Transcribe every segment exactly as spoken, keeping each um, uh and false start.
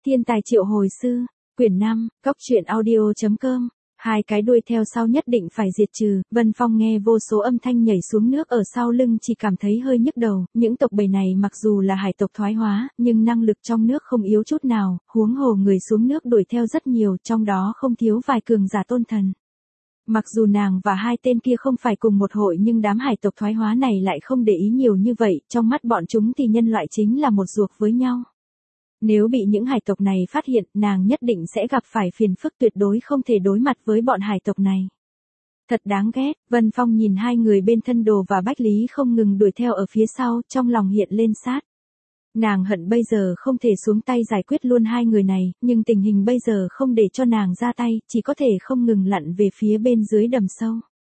Thiên tài triệu hồi sư, quyển năm, góc truyện audio.com. Hai cái đuôi theo sau nhất định phải diệt trừ. Vân Phong nghe vô số âm thanh nhảy xuống nước ở sau lưng chỉ cảm thấy hơi nhức đầu. Những tộc bầy này mặc dù là hải tộc thoái hóa, nhưng năng lực trong nước không yếu chút nào, huống hồ người xuống nước đuổi theo rất nhiều, trong đó không thiếu vài cường giả tôn thần. Mặc dù nàng và hai tên kia không phải cùng một hội nhưng đám hải tộc thoái hóa này lại không để ý nhiều như vậy, trong mắt bọn chúng thì nhân loại chính là một ruột với nhau. Nếu bị những hải tộc này phát hiện, nàng nhất định sẽ gặp phải phiền phức, tuyệt đối không thể đối mặt với bọn hải tộc này. Thật đáng ghét, Vân Phong nhìn hai người bên Thân Đồ và Bách Lý không ngừng đuổi theo ở phía sau, trong lòng hiện lên sát. Nàng hận bây giờ không thể xuống tay giải quyết luôn hai người này, nhưng tình hình bây giờ không để cho nàng ra tay, chỉ có thể không ngừng lặn về phía bên dưới đầm sâu.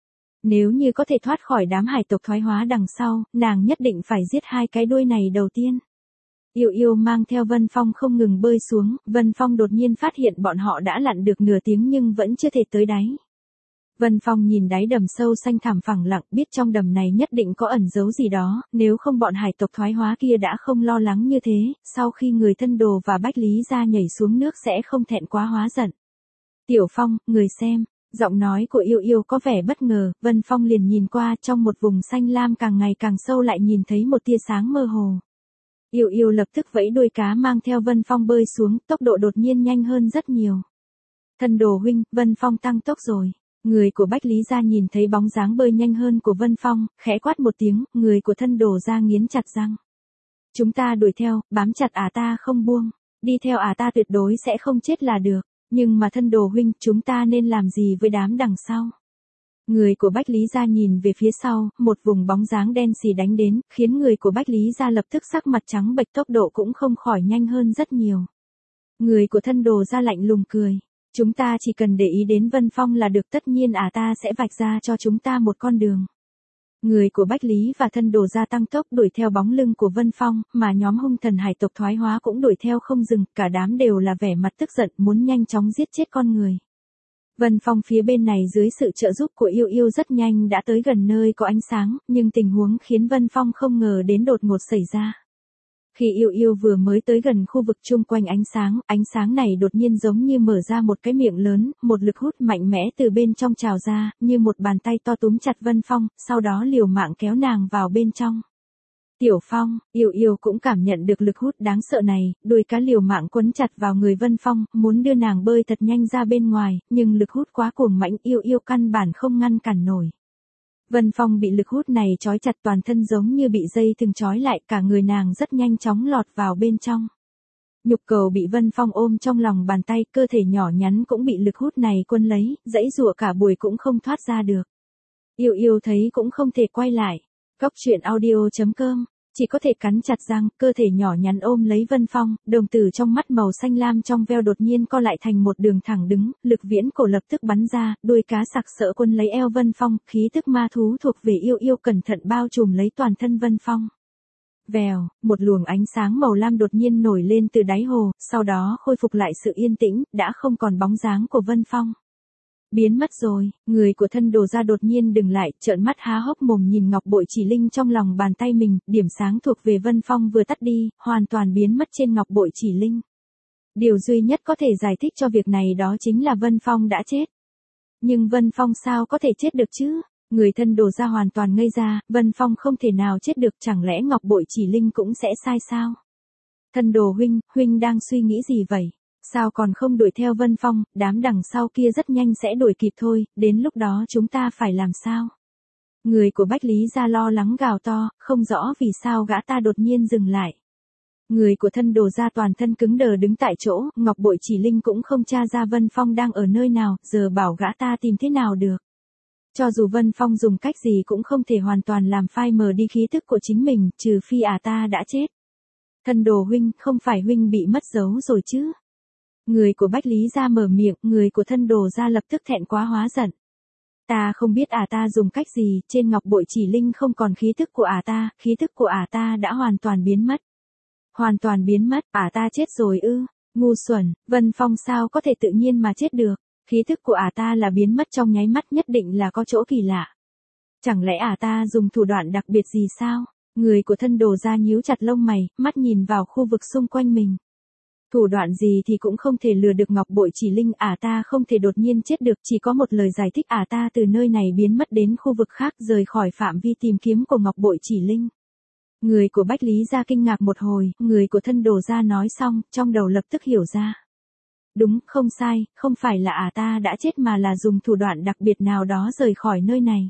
Nếu như có thể thoát khỏi đám hải tộc thoái hóa đằng sau, nàng nhất định phải giết hai cái đuôi này đầu tiên. Yêu Yêu mang theo Vân Phong không ngừng bơi xuống, Vân Phong đột nhiên phát hiện bọn họ đã lặn được nửa tiếng nhưng vẫn chưa thể tới đáy. Vân Phong nhìn đáy đầm sâu xanh thẳm phẳng lặng, biết trong đầm này nhất định có ẩn giấu gì đó, nếu không bọn hải tộc thoái hóa kia đã không lo lắng như thế, sau khi người Thân Đồ và Bách Lý ra nhảy xuống nước sẽ không thẹn quá hóa giận. Tiểu Phong, người xem, giọng nói của Yêu Yêu có vẻ bất ngờ, Vân Phong liền nhìn qua, trong một vùng xanh lam càng ngày càng sâu lại nhìn thấy một tia sáng mơ hồ. Yêu Yêu lập tức vẫy đuôi cá mang theo Vân Phong bơi xuống, tốc độ đột nhiên nhanh hơn rất nhiều. Thân Đồ huynh, Vân Phong tăng tốc rồi. Người của Bách Lý gia nhìn thấy bóng dáng bơi nhanh hơn của Vân Phong, khẽ quát một tiếng, người của Thân Đồ gia nghiến chặt răng. Chúng ta đuổi theo, bám chặt ả ta không buông, đi theo ả ta tuyệt đối sẽ không chết là được, nhưng mà Thân Đồ huynh, chúng ta nên làm gì với đám đằng sau? Người của Bách Lý gia nhìn về phía sau, một vùng bóng dáng đen xì đánh đến, khiến người của Bách Lý gia lập tức sắc mặt trắng bệch, tốc độ cũng không khỏi nhanh hơn rất nhiều. Người của Thân Đồ gia lạnh lùng cười. Chúng ta chỉ cần để ý đến Vân Phong là được, tất nhiên ả ta sẽ vạch ra cho chúng ta một con đường. Người của Bách Lý và Thân Đồ gia tăng tốc đuổi theo bóng lưng của Vân Phong, mà nhóm hung thần hải tộc thoái hóa cũng đuổi theo không dừng, cả đám đều là vẻ mặt tức giận muốn nhanh chóng giết chết con người. Vân Phong phía bên này dưới sự trợ giúp của Yêu Yêu rất nhanh đã tới gần nơi có ánh sáng, nhưng tình huống khiến Vân Phong không ngờ đến đột ngột xảy ra. Khi Yêu Yêu vừa mới tới gần khu vực chung quanh ánh sáng, ánh sáng này đột nhiên giống như mở ra một cái miệng lớn, một lực hút mạnh mẽ từ bên trong trào ra, như một bàn tay to túm chặt Vân Phong, sau đó liều mạng kéo nàng vào bên trong. Tiểu Phong, Yêu Yêu cũng cảm nhận được lực hút đáng sợ này, đuôi cá liều mạng quấn chặt vào người Vân Phong, muốn đưa nàng bơi thật nhanh ra bên ngoài, nhưng lực hút quá cuồng mãnh, Yêu Yêu căn bản không ngăn cản nổi. Vân Phong bị lực hút này trói chặt, toàn thân giống như bị dây thừng trói lại, cả người nàng rất nhanh chóng lọt vào bên trong. Nhục cầu bị Vân Phong ôm trong lòng bàn tay, cơ thể nhỏ nhắn cũng bị lực hút này quấn lấy, giãy giụa cả buổi cũng không thoát ra được. Yêu Yêu thấy cũng không thể quay lại. Góc truyện audio.com, chỉ có thể cắn chặt răng, cơ thể nhỏ nhắn ôm lấy Vân Phong, đồng tử trong mắt màu xanh lam trong veo đột nhiên co lại thành một đường thẳng đứng, lực viễn cổ lập tức bắn ra, đuôi cá sặc sỡ quấn lấy eo Vân Phong, khí tức ma thú thuộc về Yêu Yêu cẩn thận bao trùm lấy toàn thân Vân Phong. Vèo, một luồng ánh sáng màu lam đột nhiên nổi lên từ đáy hồ, sau đó khôi phục lại sự yên tĩnh, đã không còn bóng dáng của Vân Phong. Biến mất rồi, người của Thân Đồ gia đột nhiên dừng lại, trợn mắt há hốc mồm nhìn ngọc bội chỉ linh trong lòng bàn tay mình, điểm sáng thuộc về Vân Phong vừa tắt đi, hoàn toàn biến mất trên ngọc bội chỉ linh. Điều duy nhất có thể giải thích cho việc này đó chính là Vân Phong đã chết. Nhưng Vân Phong sao có thể chết được chứ? Người Thân Đồ gia hoàn toàn ngây ra, Vân Phong không thể nào chết được, chẳng lẽ ngọc bội chỉ linh cũng sẽ sai sao? Thân Đồ huynh, huynh đang suy nghĩ gì vậy? Sao còn không đuổi theo Vân Phong, đám đằng sau kia rất nhanh sẽ đuổi kịp thôi, đến lúc đó chúng ta phải làm sao? Người của Bách Lý gia lo lắng gào to, không rõ vì sao gã ta đột nhiên dừng lại. Người của Thân Đồ gia toàn thân cứng đờ đứng tại chỗ, ngọc bội chỉ linh cũng không tra ra Vân Phong đang ở nơi nào, giờ bảo gã ta tìm thế nào được. Cho dù Vân Phong dùng cách gì cũng không thể hoàn toàn làm phai mờ đi khí tức của chính mình, trừ phi ả ta đã chết. Thân Đồ huynh, không phải huynh bị mất dấu rồi chứ? Người của Bách Lý gia mở miệng, người của Thân Đồ gia lập tức thẹn quá hóa giận. Ta không biết ả ta dùng cách gì, trên ngọc bội chỉ linh không còn khí thức của ả ta, khí thức của ả ta đã hoàn toàn biến mất. Hoàn toàn biến mất, ả ta chết rồi ư? Ngu xuẩn, Vân Phong sao có thể tự nhiên mà chết được? Khí thức của ả ta là biến mất trong nháy mắt, nhất định là có chỗ kỳ lạ. Chẳng lẽ ả ta dùng thủ đoạn đặc biệt gì sao? Người của Thân Đồ gia nhíu chặt lông mày, mắt nhìn vào khu vực xung quanh mình. Thủ đoạn gì thì cũng không thể lừa được Ngọc Bội Chỉ Linh, à ta không thể đột nhiên chết được, chỉ có một lời giải thích, à ta từ nơi này biến mất đến khu vực khác, rời khỏi phạm vi tìm kiếm của Ngọc Bội Chỉ Linh. Người của Bách Lý gia kinh ngạc một hồi, người của thân đồ gia nói xong, trong đầu lập tức hiểu ra. Đúng, không sai, không phải là à ta đã chết mà là dùng thủ đoạn đặc biệt nào đó rời khỏi nơi này.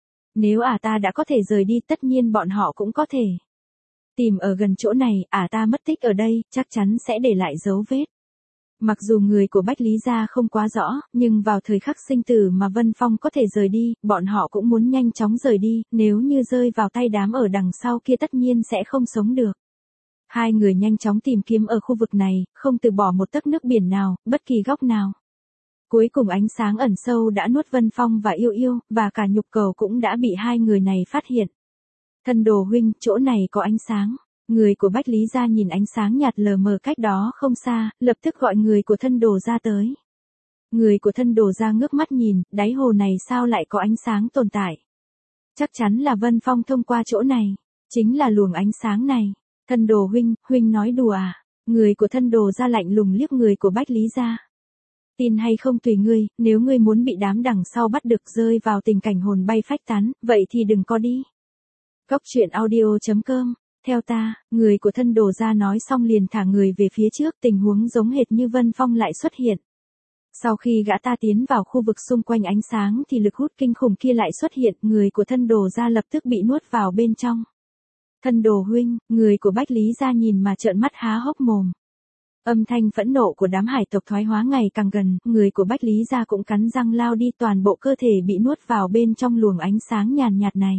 Nếu à ta đã có thể rời đi, tất nhiên bọn họ cũng có thể tìm ở gần chỗ này, à ta mất tích ở đây, chắc chắn sẽ để lại dấu vết. Mặc dù người của Bách Lý gia không quá rõ, nhưng vào thời khắc sinh tử mà Vân Phong có thể rời đi, bọn họ cũng muốn nhanh chóng rời đi, nếu như rơi vào tay đám ở đằng sau kia tất nhiên sẽ không sống được. Hai người nhanh chóng tìm kiếm ở khu vực này, không từ bỏ một tấc nước biển nào, bất kỳ góc nào. Cuối cùng ánh sáng ẩn sâu đã nuốt Vân Phong và Yêu Yêu, và cả nhục cầu cũng đã bị hai người này phát hiện. Thân đồ huynh, chỗ này có ánh sáng. Người của Bách Lý gia nhìn ánh sáng nhạt lờ mờ cách đó không xa, lập tức gọi người của thân đồ gia tới. Người của thân đồ gia ngước mắt nhìn, đáy hồ này sao lại có ánh sáng tồn tại. Chắc chắn là Vân Phong thông qua chỗ này, chính là luồng ánh sáng này. Thân đồ huynh, huynh nói đùa à? Người của thân đồ gia lạnh lùng liếc người của Bách Lý gia. Tin hay không tùy ngươi, nếu ngươi muốn bị đám đằng sau bắt được rơi vào tình cảnh hồn bay phách tán, vậy thì đừng có đi. Góc truyện audio chấm com. Theo ta, người của thân đồ gia nói xong liền thả người về phía trước, tình huống giống hệt như Vân Phong lại xuất hiện. Sau khi gã ta tiến vào khu vực xung quanh ánh sáng thì lực hút kinh khủng kia lại xuất hiện, người của thân đồ gia lập tức bị nuốt vào bên trong. Thân đồ huynh, người của Bách Lý gia nhìn mà trợn mắt há hốc mồm. Âm thanh phẫn nộ của đám hải tộc thoái hóa ngày càng gần, người của Bách Lý gia cũng cắn răng lao đi, toàn bộ cơ thể bị nuốt vào bên trong luồng ánh sáng nhàn nhạt này.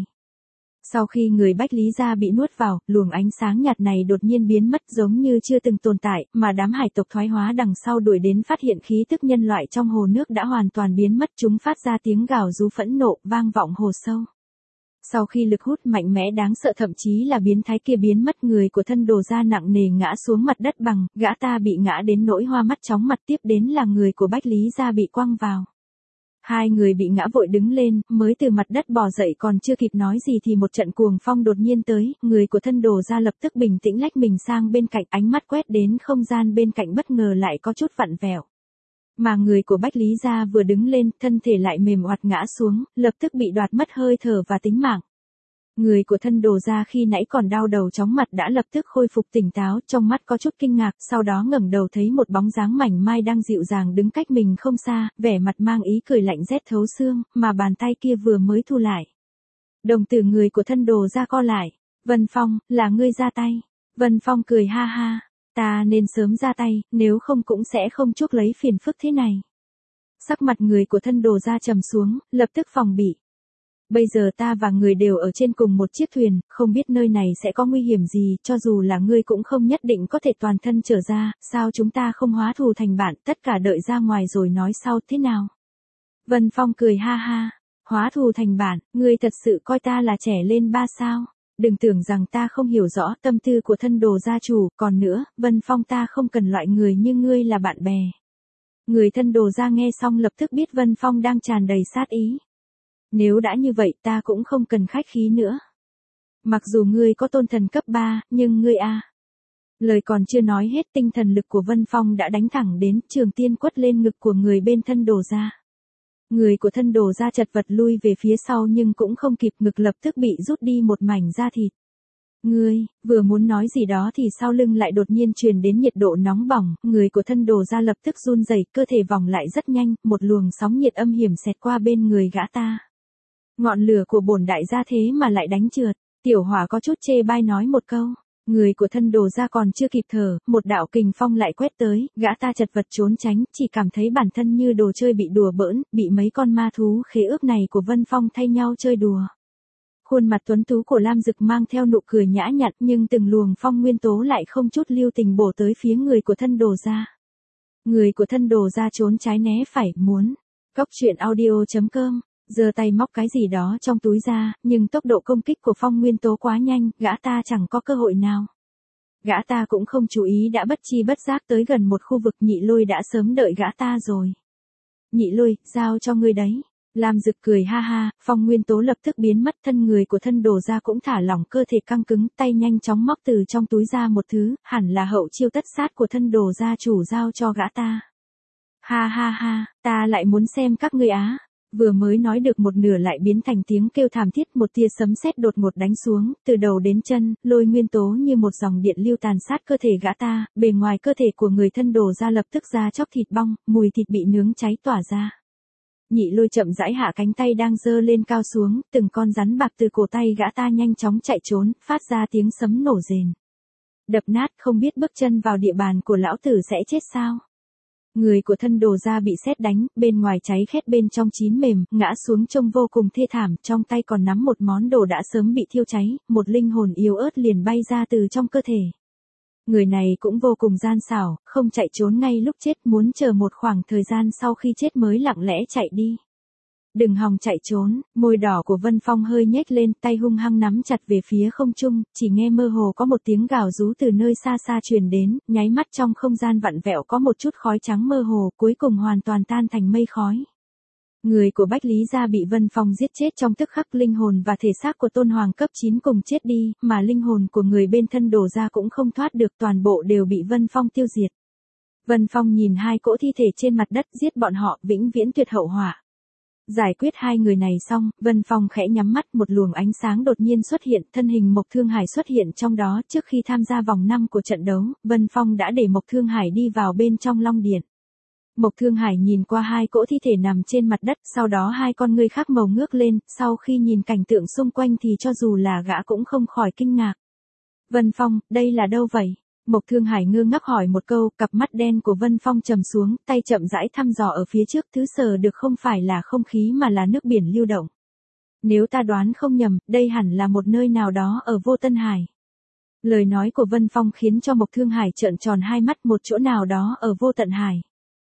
Sau khi người Bách Lý gia bị nuốt vào, luồng ánh sáng nhạt này đột nhiên biến mất giống như chưa từng tồn tại, mà đám hải tộc thoái hóa đằng sau đuổi đến phát hiện khí tức nhân loại trong hồ nước đã hoàn toàn biến mất, chúng phát ra tiếng gào rú phẫn nộ, vang vọng hồ sâu. Sau khi lực hút mạnh mẽ đáng sợ thậm chí là biến thái kia biến mất, người của thân đồ gia nặng nề ngã xuống mặt đất bằng, gã ta bị ngã đến nỗi hoa mắt chóng mặt, tiếp đến là người của Bách Lý gia bị quăng vào. Hai người bị ngã vội đứng lên, mới từ mặt đất bò dậy còn chưa kịp nói gì thì một trận cuồng phong đột nhiên tới, người của thân đồ gia lập tức bình tĩnh lách mình sang bên cạnh, ánh mắt quét đến không gian bên cạnh bất ngờ lại có chút vặn vẹo. Mà người của Bách Lý gia vừa đứng lên, thân thể lại mềm oặt ngã xuống, lập tức bị đoạt mất hơi thở và tính mạng. Người của thân đồ gia khi nãy còn đau đầu chóng mặt đã lập tức khôi phục tỉnh táo, trong mắt có chút kinh ngạc, sau đó ngẩng đầu thấy một bóng dáng mảnh mai đang dịu dàng đứng cách mình không xa, vẻ mặt mang ý cười lạnh rét thấu xương, mà bàn tay kia vừa mới thu lại. Đồng tử người của thân đồ gia co lại. Vân Phong, là ngươi ra tay. Vân Phong cười ha ha. Ta nên sớm ra tay, nếu không cũng sẽ không chuốc lấy phiền phức thế này. Sắc mặt người của thân đồ gia trầm xuống, lập tức phòng bị. Bây giờ ta và người đều ở trên cùng một chiếc thuyền, không biết nơi này sẽ có nguy hiểm gì, cho dù là ngươi cũng không nhất định có thể toàn thân trở ra, sao chúng ta không hóa thù thành bạn, tất cả đợi ra ngoài rồi nói sau thế nào. Vân Phong cười ha ha, hóa thù thành bạn, ngươi thật sự coi ta là trẻ lên ba sao, đừng tưởng rằng ta không hiểu rõ tâm tư của thân đồ gia chủ, còn nữa, Vân Phong ta không cần loại người như ngươi là bạn bè. Người thân đồ gia nghe xong lập tức biết Vân Phong đang tràn đầy sát ý. Nếu đã như vậy ta cũng không cần khách khí nữa. Mặc dù ngươi có tôn thần cấp ba, nhưng ngươi a. À. Lời còn chưa nói hết, tinh thần lực của Vân Phong đã đánh thẳng đến, trường tiên quất lên ngực của người bên thân đồ gia. Người của thân đồ gia chật vật lui về phía sau nhưng cũng không kịp, ngực lập tức bị rút đi một mảnh da thịt. Ngươi, vừa muốn nói gì đó thì sau lưng lại đột nhiên truyền đến nhiệt độ nóng bỏng, người của thân đồ gia lập tức run rẩy, cơ thể vòng lại rất nhanh, một luồng sóng nhiệt âm hiểm xẹt qua bên người gã ta. Ngọn lửa của bổn đại gia thế mà lại đánh trượt, tiểu hỏa có chút chê bai nói một câu. Người của thân đồ gia còn chưa kịp thở, một đạo kình phong lại quét tới, gã ta chật vật trốn tránh, chỉ cảm thấy bản thân như đồ chơi bị đùa bỡn, bị mấy con ma thú khế ước này của Vân Phong thay nhau chơi đùa. Khuôn mặt tuấn tú của Lam Dực mang theo nụ cười nhã nhặn, nhưng từng luồng phong nguyên tố lại không chút lưu tình bổ tới phía người của thân đồ gia. Người của thân đồ gia trốn trái né phải, muốn. Góc truyện audio chấm com. Giơ tay móc cái gì đó trong túi ra, nhưng tốc độ công kích của phong nguyên tố quá nhanh, gã ta chẳng có cơ hội nào. Gã ta cũng không chú ý đã bất chi bất giác tới gần một khu vực, Nhị Lôi đã sớm đợi gã ta rồi. Nhị Lôi, giao cho ngươi đấy. Lam Dực cười ha ha, phong nguyên tố lập tức biến mất, thân người của thân đồ gia cũng thả lỏng, cơ thể căng cứng, tay nhanh chóng móc từ trong túi ra một thứ, hẳn là hậu chiêu tất sát của thân đồ gia chủ giao cho gã ta. Ha ha ha, ta lại muốn xem các ngươi á. Vừa mới nói được một nửa lại biến thành tiếng kêu thảm thiết, một tia sấm sét đột ngột đánh xuống, từ đầu đến chân, lôi nguyên tố như một dòng điện lưu tàn sát cơ thể gã ta, bề ngoài cơ thể của người thân đồ gia lập tức ra chóc thịt bong, mùi thịt bị nướng cháy tỏa ra. Nhị Lôi chậm rãi hạ cánh tay đang giơ lên cao xuống, từng con rắn bạc từ cổ tay gã ta nhanh chóng chạy trốn, phát ra tiếng sấm nổ rền. Đập nát, không biết bước chân vào địa bàn của lão tử sẽ chết sao? Người của thân đồ gia bị sét đánh, bên ngoài cháy khét bên trong chín mềm, ngã xuống trông vô cùng thê thảm, trong tay còn nắm một món đồ đã sớm bị thiêu cháy, một linh hồn yếu ớt liền bay ra từ trong cơ thể. Người này cũng vô cùng gian xảo, không chạy trốn ngay lúc chết, muốn chờ một khoảng thời gian sau khi chết mới lặng lẽ chạy đi. Đừng hòng chạy trốn, môi đỏ của Vân Phong hơi nhếch lên, tay hung hăng nắm chặt về phía không trung, chỉ nghe mơ hồ có một tiếng gào rú từ nơi xa xa truyền đến, nháy mắt trong không gian vặn vẹo có một chút khói trắng mơ hồ, cuối cùng hoàn toàn tan thành mây khói. Người của Bách Lý gia bị Vân Phong giết chết trong tức khắc, linh hồn và thể xác của Tôn Hoàng cấp chín cùng chết đi, mà linh hồn của người bên thân đồ gia cũng không thoát được, toàn bộ đều bị Vân Phong tiêu diệt. Vân Phong nhìn hai cỗ thi thể trên mặt đất, giết bọn họ, vĩnh viễn tuyệt hậu họa. Giải quyết hai người này xong, Vân Phong khẽ nhắm mắt, một luồng ánh sáng đột nhiên xuất hiện, thân hình Mộc Thương Hải xuất hiện trong đó. Trước khi tham gia vòng năm của trận đấu, Vân Phong đã để Mộc Thương Hải đi vào bên trong Long Điện. Mộc Thương Hải nhìn qua hai cỗ thi thể nằm trên mặt đất, sau đó hai con ngươi khác màu ngước lên, sau khi nhìn cảnh tượng xung quanh thì cho dù là gã cũng không khỏi kinh ngạc. Vân Phong, đây là đâu vậy? Mộc Thương Hải ngơ ngác hỏi một câu, cặp mắt đen của Vân Phong trầm xuống, tay chậm rãi thăm dò ở phía trước, thứ sờ được không phải là không khí mà là nước biển lưu động. Nếu ta đoán không nhầm, đây hẳn là một nơi nào đó ở Vô Tân Hải. Lời nói của Vân Phong khiến cho Mộc Thương Hải trợn tròn hai mắt, một chỗ nào đó ở Vô Tận Hải.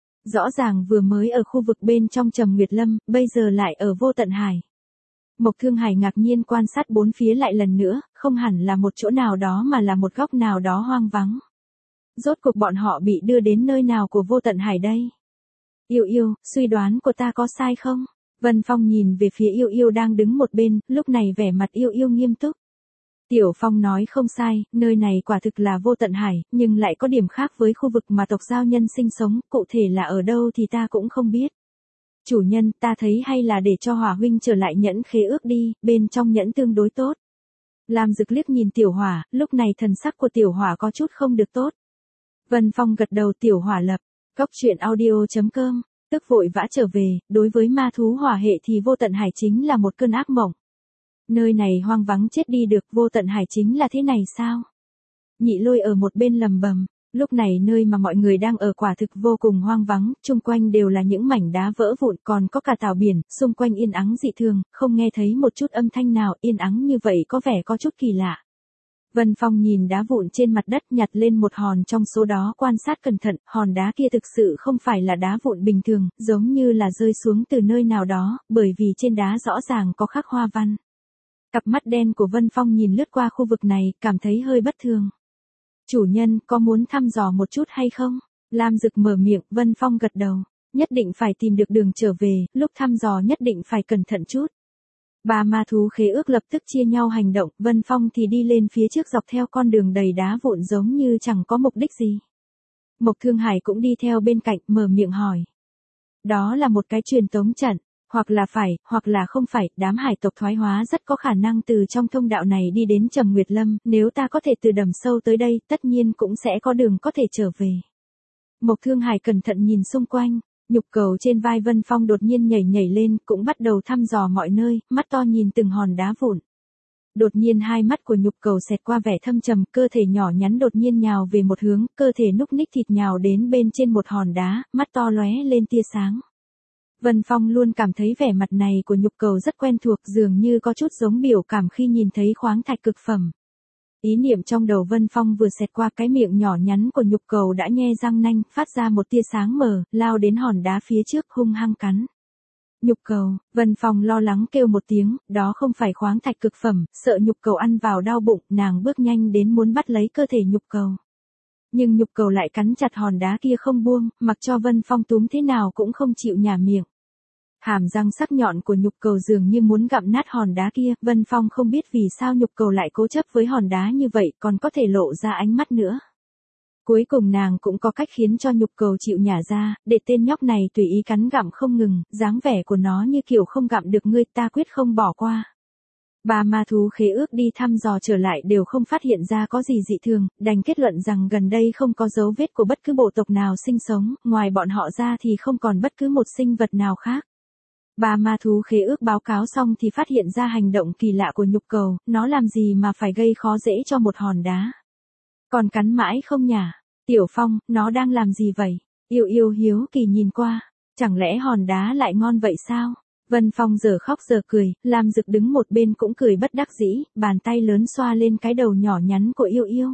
Rõ ràng vừa mới ở khu vực bên trong Trầm Nguyệt Lâm, bây giờ lại ở Vô Tận Hải. Mộc Thương Hải ngạc nhiên quan sát bốn phía lại lần nữa, không hẳn là một chỗ nào đó mà là một góc nào đó hoang vắng. Rốt cuộc bọn họ bị đưa đến nơi nào của Vô Tận Hải đây? Yêu Yêu, suy đoán của ta có sai không? Vân Phong nhìn về phía Yêu Yêu đang đứng một bên, lúc này vẻ mặt Yêu Yêu nghiêm túc. Tiểu Phong nói không sai, nơi này quả thực là Vô Tận Hải, nhưng lại có điểm khác với khu vực mà tộc giao nhân sinh sống, cụ thể là ở đâu thì ta cũng không biết. Chủ nhân, ta thấy hay là để cho Hỏa huynh trở lại nhẫn khế ước đi, bên trong nhẫn tương đối tốt. Lam Dực liếc nhìn Tiểu Hỏa, lúc này thần sắc của Tiểu Hỏa có chút không được tốt. Vân Phong gật đầu, Tiểu Hỏa lập, góc truyện audio chấm com, tức vội vã trở về, đối với ma thú hỏa hệ thì Vô Tận Hải chính là một cơn ác mộng. Nơi này hoang vắng chết đi được, Vô Tận Hải chính là thế này sao? Nhị Lôi ở một bên lầm bầm. Lúc này nơi mà mọi người đang ở quả thực vô cùng hoang vắng, chung quanh đều là những mảnh đá vỡ vụn, còn có cả tảo biển, xung quanh yên ắng dị thường, không nghe thấy một chút âm thanh nào, yên ắng như vậy có vẻ có chút kỳ lạ. Vân Phong nhìn đá vụn trên mặt đất, nhặt lên một hòn trong số đó quan sát cẩn thận, hòn đá kia thực sự không phải là đá vụn bình thường, giống như là rơi xuống từ nơi nào đó, bởi vì trên đá rõ ràng có khắc hoa văn. Cặp mắt đen của Vân Phong nhìn lướt qua khu vực này, cảm thấy hơi bất thường. Chủ nhân, có muốn thăm dò một chút hay không? Lam Dực mở miệng, Vân Phong gật đầu. Nhất định phải tìm được đường trở về, lúc thăm dò nhất định phải cẩn thận chút. Ba ma thú khế ước lập tức chia nhau hành động, Vân Phong thì đi lên phía trước dọc theo con đường đầy đá vụn giống như chẳng có mục đích gì. Mộc Thương Hải cũng đi theo bên cạnh, mở miệng hỏi. Đó là một cái truyền tống trận. Hoặc là phải, hoặc là không phải, đám hải tộc thoái hóa rất có khả năng từ trong thông đạo này đi đến Trầm Nguyệt Lâm, nếu ta có thể từ đầm sâu tới đây, tất nhiên cũng sẽ có đường có thể trở về. Mộc Thương Hải cẩn thận nhìn xung quanh, nhục cầu trên vai Vân Phong đột nhiên nhảy nhảy lên, cũng bắt đầu thăm dò mọi nơi, mắt to nhìn từng hòn đá vụn. Đột nhiên hai mắt của nhục cầu xẹt qua vẻ thâm trầm, cơ thể nhỏ nhắn đột nhiên nhào về một hướng, cơ thể núc ních thịt nhào đến bên trên một hòn đá, mắt to lóe lên tia sáng. Vân Phong luôn cảm thấy vẻ mặt này của nhục cầu rất quen thuộc, dường như có chút giống biểu cảm khi nhìn thấy khoáng thạch cực phẩm. Ý niệm trong đầu Vân Phong vừa xẹt qua, cái miệng nhỏ nhắn của nhục cầu đã nhe răng nanh, phát ra một tia sáng mờ, lao đến hòn đá phía trước hung hăng cắn. Nhục cầu, Vân Phong lo lắng kêu một tiếng, đó không phải khoáng thạch cực phẩm, sợ nhục cầu ăn vào đau bụng, nàng bước nhanh đến muốn bắt lấy cơ thể nhục cầu. Nhưng nhục cầu lại cắn chặt hòn đá kia không buông, mặc cho Vân Phong túm thế nào cũng không chịu nhả miệng. Hàm răng sắc nhọn của nhục cầu dường như muốn gặm nát hòn đá kia, Vân Phong không biết vì sao nhục cầu lại cố chấp với hòn đá như vậy, còn có thể lộ ra ánh mắt nữa. Cuối cùng nàng cũng có cách khiến cho nhục cầu chịu nhả ra, để tên nhóc này tùy ý cắn gặm không ngừng, dáng vẻ của nó như kiểu không gặm được ngươi, ta quyết không bỏ qua. Ba ma thú khế ước đi thăm dò trở lại đều không phát hiện ra có gì dị thường, đành kết luận rằng gần đây không có dấu vết của bất cứ bộ tộc nào sinh sống, ngoài bọn họ ra thì không còn bất cứ một sinh vật nào khác. Ba ma thú khế ước báo cáo xong thì phát hiện ra hành động kỳ lạ của nhục cầu, nó làm gì mà phải gây khó dễ cho một hòn đá. Còn cắn mãi không nhả. Tiểu Phong, nó đang làm gì vậy? Yêu yêu hiếu kỳ nhìn qua, chẳng lẽ hòn đá lại ngon vậy sao? Vân Phong giờ khóc giờ cười, Lam Dực đứng một bên cũng cười bất đắc dĩ, bàn tay lớn xoa lên cái đầu nhỏ nhắn của yêu yêu.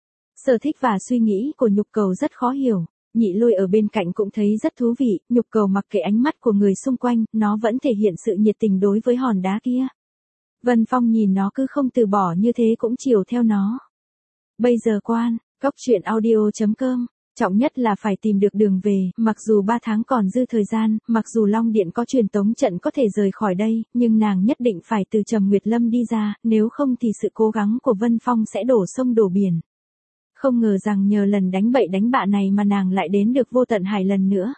Sở thích và suy nghĩ của nhục cầu rất khó hiểu, Nhị Lôi ở bên cạnh cũng thấy rất thú vị, nhục cầu mặc kệ ánh mắt của người xung quanh, nó vẫn thể hiện sự nhiệt tình đối với hòn đá kia. Vân Phong nhìn nó cứ không từ bỏ như thế cũng chiều theo nó. Bây giờ quan, cốc truyện audio chấm com, trọng nhất là phải tìm được đường về, mặc dù ba tháng còn dư thời gian, mặc dù Long Điện có truyền tống trận có thể rời khỏi đây, nhưng nàng nhất định phải từ Trầm Nguyệt Lâm đi ra, nếu không thì sự cố gắng của Vân Phong sẽ đổ sông đổ biển. Không ngờ rằng nhờ lần đánh bậy đánh bạ này mà nàng lại đến được Vô Tận Hải lần nữa.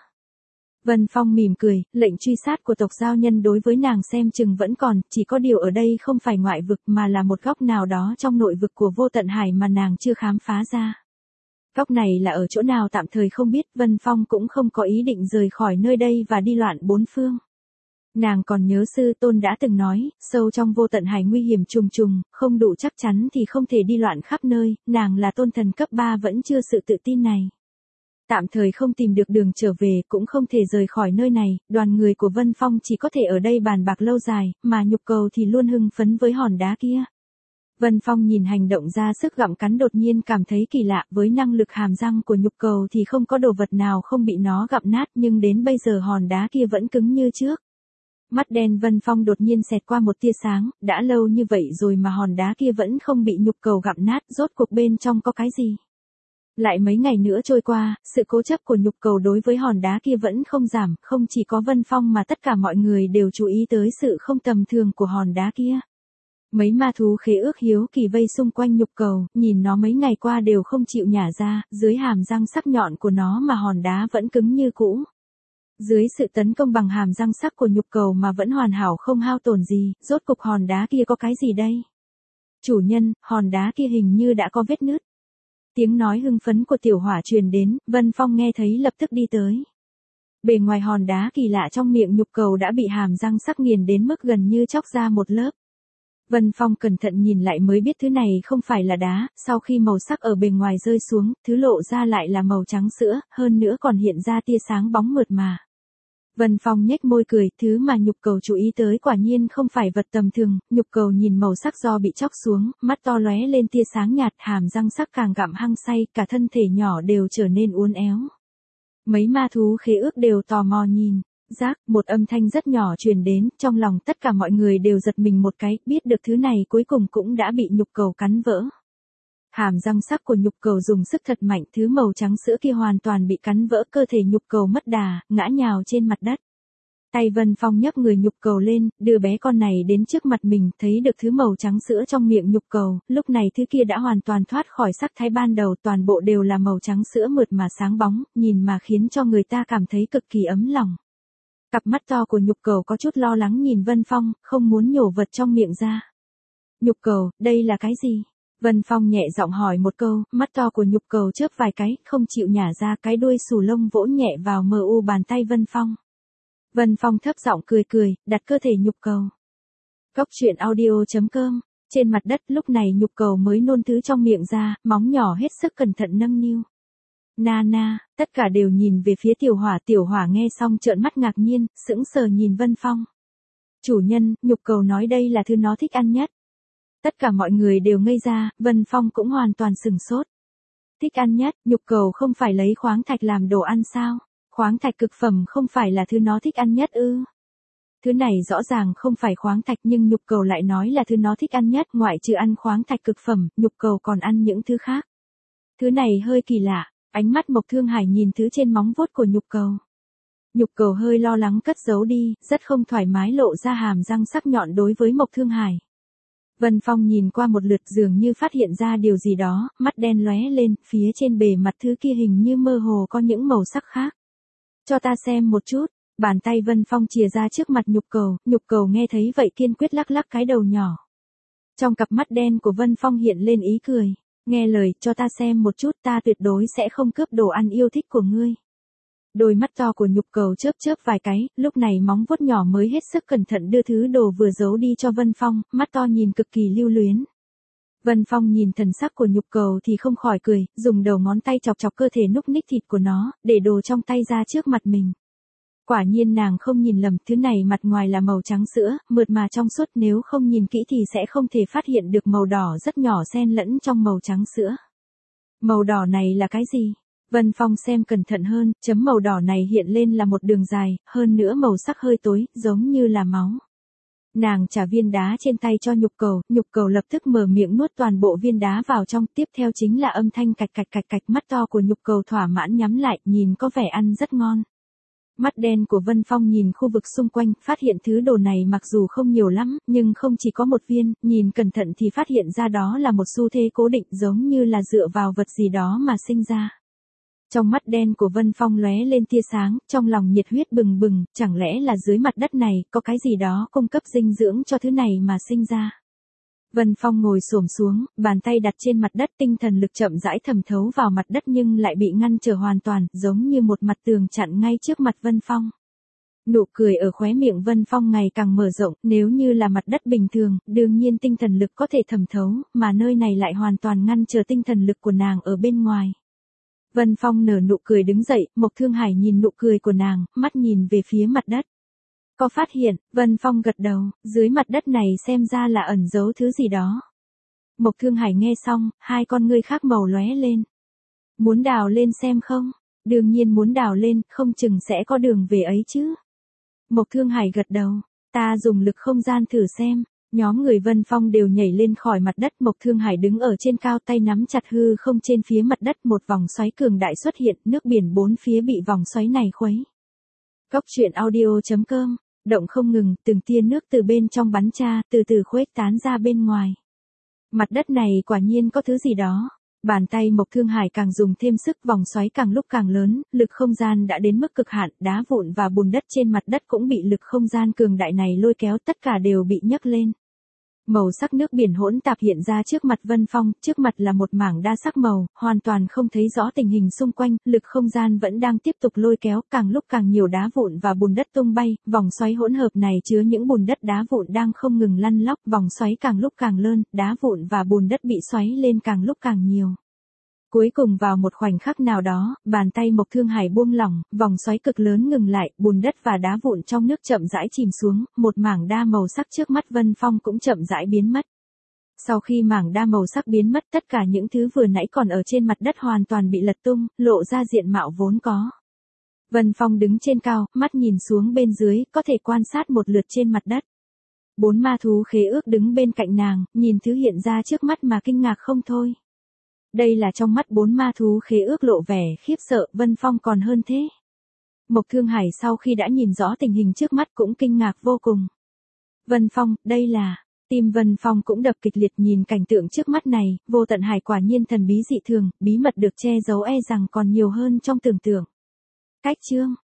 Vân Phong mỉm cười, lệnh truy sát của tộc giao nhân đối với nàng xem chừng vẫn còn, chỉ có điều ở đây không phải ngoại vực mà là một góc nào đó trong nội vực của Vô Tận Hải mà nàng chưa khám phá ra. Góc này là ở chỗ nào tạm thời không biết, Vân Phong cũng không có ý định rời khỏi nơi đây và đi loạn bốn phương. Nàng còn nhớ sư tôn đã từng nói, sâu trong Vô Tận Hải nguy hiểm trùng trùng, không đủ chắc chắn thì không thể đi loạn khắp nơi, nàng là tôn thần cấp ba vẫn chưa sự tự tin này. Tạm thời không tìm được đường trở về cũng không thể rời khỏi nơi này, đoàn người của Vân Phong chỉ có thể ở đây bàn bạc lâu dài, mà nhục cầu thì luôn hưng phấn với hòn đá kia. Vân Phong nhìn hành động ra sức gặm cắn đột nhiên cảm thấy kỳ lạ, với năng lực hàm răng của nhục cầu thì không có đồ vật nào không bị nó gặm nát, nhưng đến bây giờ hòn đá kia vẫn cứng như trước. Mắt đen Vân Phong đột nhiên xẹt qua một tia sáng, đã lâu như vậy rồi mà hòn đá kia vẫn không bị nhục cầu gặm nát, rốt cuộc bên trong có cái gì? Lại mấy ngày nữa trôi qua, sự cố chấp của nhục cầu đối với hòn đá kia vẫn không giảm, không chỉ có Vân Phong mà tất cả mọi người đều chú ý tới sự không tầm thường của hòn đá kia. Mấy ma thú khế ước hiếu kỳ vây xung quanh nhục cầu, nhìn nó mấy ngày qua đều không chịu nhả ra, dưới hàm răng sắc nhọn của nó mà hòn đá vẫn cứng như cũ. Dưới sự tấn công bằng hàm răng sắc của nhục cầu mà vẫn hoàn hảo không hao tổn gì, rốt cục hòn đá kia có cái gì đây? Chủ nhân, hòn đá kia hình như đã có vết nứt. Tiếng nói hưng phấn của tiểu hỏa truyền đến, Vân Phong nghe thấy lập tức đi tới. Bề ngoài hòn đá kỳ lạ trong miệng nhục cầu đã bị hàm răng sắc nghiền đến mức gần như chóc ra một lớp. Vân Phong cẩn thận nhìn lại mới biết thứ này không phải là đá, sau khi màu sắc ở bề ngoài rơi xuống, thứ lộ ra lại là màu trắng sữa, hơn nữa còn hiện ra tia sáng bóng mượt mà. Vân Phong nhếch môi cười, thứ mà nhục cầu chú ý tới quả nhiên không phải vật tầm thường, nhục cầu nhìn màu sắc do bị chóc xuống, mắt to lóe lên tia sáng nhạt, hàm răng sắc càng gặm hăng say, cả thân thể nhỏ đều trở nên uốn éo. Mấy ma thú khế ước đều tò mò nhìn. Rác, một âm thanh rất nhỏ truyền đến, trong lòng tất cả mọi người đều giật mình một cái, biết được thứ này cuối cùng cũng đã bị nhục cầu cắn vỡ. Hàm răng sắc của nhục cầu dùng sức thật mạnh, thứ màu trắng sữa kia hoàn toàn bị cắn vỡ, cơ thể nhục cầu mất đà, ngã nhào trên mặt đất. Tay Vân Phong nhấc người nhục cầu lên, đưa bé con này đến trước mặt mình, thấy được thứ màu trắng sữa trong miệng nhục cầu, lúc này thứ kia đã hoàn toàn thoát khỏi sắc thái ban đầu, toàn bộ đều là màu trắng sữa mượt mà sáng bóng, nhìn mà khiến cho người ta cảm thấy cực kỳ ấm lòng. Cặp mắt to của nhục cầu có chút lo lắng nhìn Vân Phong, không muốn nhổ vật trong miệng ra. Nhục cầu, đây là cái gì? Vân Phong nhẹ giọng hỏi một câu, mắt to của nhục cầu chớp vài cái, không chịu nhả ra, cái đuôi xù lông vỗ nhẹ vào mờ u bàn tay Vân Phong. Vân Phong thấp giọng cười cười, đặt cơ thể nhục cầu. Cốc truyện audio chấm com, trên mặt đất lúc này nhục cầu mới nôn thứ trong miệng ra, móng nhỏ hết sức cẩn thận nâng niu. Na na, tất cả đều nhìn về phía tiểu hỏa, tiểu hỏa nghe xong trợn mắt ngạc nhiên, sững sờ nhìn Vân Phong. Chủ nhân, nhục cầu nói đây là thứ nó thích ăn nhất. Tất cả mọi người đều ngây ra, Vân Phong cũng hoàn toàn sừng sốt. Thích ăn nhất, nhục cầu không phải lấy khoáng thạch làm đồ ăn sao? Khoáng thạch cực phẩm không phải là thứ nó thích ăn nhất ư? Thứ này rõ ràng không phải khoáng thạch nhưng nhục cầu lại nói là thứ nó thích ăn nhất, ngoại trừ ăn khoáng thạch cực phẩm, nhục cầu còn ăn những thứ khác. Thứ này hơi kỳ lạ. Ánh mắt Mộc Thương Hải nhìn thứ trên móng vuốt của nhục cầu. Nhục Cầu hơi lo lắng cất giấu đi, rất không thoải mái lộ ra hàm răng sắc nhọn đối với Mộc Thương Hải. Vân Phong nhìn qua một lượt dường như phát hiện ra điều gì đó, mắt đen lóe lên, phía trên bề mặt thứ kia hình như mơ hồ có những màu sắc khác. Cho ta xem một chút, bàn tay Vân Phong chìa ra trước mặt Nhục Cầu, Nhục Cầu nghe thấy vậy kiên quyết lắc lắc cái đầu nhỏ. Trong cặp mắt đen của Vân Phong hiện lên ý cười, nghe lời, cho ta xem một chút, ta tuyệt đối sẽ không cướp đồ ăn yêu thích của ngươi. Đôi mắt to của Nhục Cầu chớp chớp vài cái, lúc này móng vuốt nhỏ mới hết sức cẩn thận đưa thứ đồ vừa giấu đi cho Vân Phong, mắt to nhìn cực kỳ lưu luyến. Vân Phong nhìn thần sắc của Nhục Cầu thì không khỏi cười, dùng đầu ngón tay chọc chọc cơ thể núc ních thịt của nó, để đồ trong tay ra trước mặt mình. Quả nhiên nàng không nhìn lầm, thứ này mặt ngoài là màu trắng sữa, mượt mà trong suốt, nếu không nhìn kỹ thì sẽ không thể phát hiện được màu đỏ rất nhỏ xen lẫn trong màu trắng sữa. Màu đỏ này là cái gì? Vân Phong xem cẩn thận hơn, chấm màu đỏ này hiện lên là một đường dài, hơn nữa màu sắc hơi tối, giống như là máu. Nàng trả viên đá trên tay cho Nhục Cầu, Nhục Cầu lập tức mở miệng nuốt toàn bộ viên đá vào trong, tiếp theo chính là âm thanh cạch cạch cạch cạch, mắt to của Nhục Cầu thỏa mãn nhắm lại, nhìn có vẻ ăn rất ngon. Mắt đen của Vân Phong nhìn khu vực xung quanh, phát hiện thứ đồ này mặc dù không nhiều lắm, nhưng không chỉ có một viên, nhìn cẩn thận thì phát hiện ra đó là một xu thế cố định, giống như là dựa vào vật gì đó mà sinh ra. Trong mắt đen của Vân Phong lóe lên tia sáng, trong lòng nhiệt huyết bừng bừng, chẳng lẽ là dưới mặt đất này, có cái gì đó cung cấp dinh dưỡng cho thứ này mà sinh ra. Vân Phong ngồi xổm xuống, bàn tay đặt trên mặt đất, tinh thần lực chậm rãi thẩm thấu vào mặt đất nhưng lại bị ngăn trở hoàn toàn, giống như một mặt tường chặn ngay trước mặt Vân Phong. Nụ cười ở khóe miệng Vân Phong ngày càng mở rộng, nếu như là mặt đất bình thường, đương nhiên tinh thần lực có thể thẩm thấu, mà nơi này lại hoàn toàn ngăn trở tinh thần lực của nàng ở bên ngoài. Vân Phong nở nụ cười đứng dậy, Mộc Thương Hải nhìn nụ cười của nàng, mắt nhìn về phía mặt đất. Có phát hiện, Vân Phong gật đầu, dưới mặt đất này xem ra là ẩn giấu thứ gì đó. Mộc Thương Hải nghe xong, hai con ngươi khác màu lóe lên. Muốn đào lên xem không? Đương nhiên muốn đào lên, không chừng sẽ có đường về ấy chứ. Mộc Thương Hải gật đầu, ta dùng lực không gian thử xem. Nhóm người Vân Phong đều nhảy lên khỏi mặt đất, Mộc Thương Hải đứng ở trên cao, tay nắm chặt hư không trên phía mặt đất, một vòng xoáy cường đại xuất hiện, nước biển bốn phía bị vòng xoáy này khuấy. Góc truyện audio chấm com, động không ngừng, từng tia nước từ bên trong bắn ra, từ từ khuếch tán ra bên ngoài. Mặt đất này quả nhiên có thứ gì đó. Bàn tay Mộc Thương Hải càng dùng thêm sức, vòng xoáy càng lúc càng lớn, lực không gian đã đến mức cực hạn, đá vụn và bùn đất trên mặt đất cũng bị lực không gian cường đại này lôi kéo, tất cả đều bị nhấc lên. Màu sắc nước biển hỗn tạp hiện ra trước mặt Vân Phong, trước mặt là một mảng đa sắc màu, hoàn toàn không thấy rõ tình hình xung quanh, lực không gian vẫn đang tiếp tục lôi kéo, càng lúc càng nhiều đá vụn và bùn đất tung bay, vòng xoáy hỗn hợp này chứa những bùn đất đá vụn đang không ngừng lăn lóc, vòng xoáy càng lúc càng lớn, đá vụn và bùn đất bị xoáy lên càng lúc càng nhiều. Cuối cùng vào một khoảnh khắc nào đó, bàn tay Mộc Thương Hải buông lỏng, vòng xoáy cực lớn ngừng lại, bùn đất và đá vụn trong nước chậm rãi chìm xuống, một mảng đa màu sắc trước mắt Vân Phong cũng chậm rãi biến mất. Sau khi mảng đa màu sắc biến mất, tất cả những thứ vừa nãy còn ở trên mặt đất hoàn toàn bị lật tung, lộ ra diện mạo vốn có. Vân Phong đứng trên cao, mắt nhìn xuống bên dưới, có thể quan sát một lượt trên mặt đất. Bốn ma thú khế ước đứng bên cạnh nàng, nhìn thứ hiện ra trước mắt mà kinh ngạc không thôi. Đây là trong mắt bốn ma thú khế ước lộ vẻ khiếp sợ, Vân Phong còn hơn thế. Mộc Thương Hải sau khi đã nhìn rõ tình hình trước mắt cũng kinh ngạc vô cùng. Vân Phong, đây là... Tim Vân Phong cũng đập kịch liệt nhìn cảnh tượng trước mắt này, vô tận hải quả nhiên thần bí dị thường, bí mật được che giấu e rằng còn nhiều hơn trong tưởng tượng. Cách chương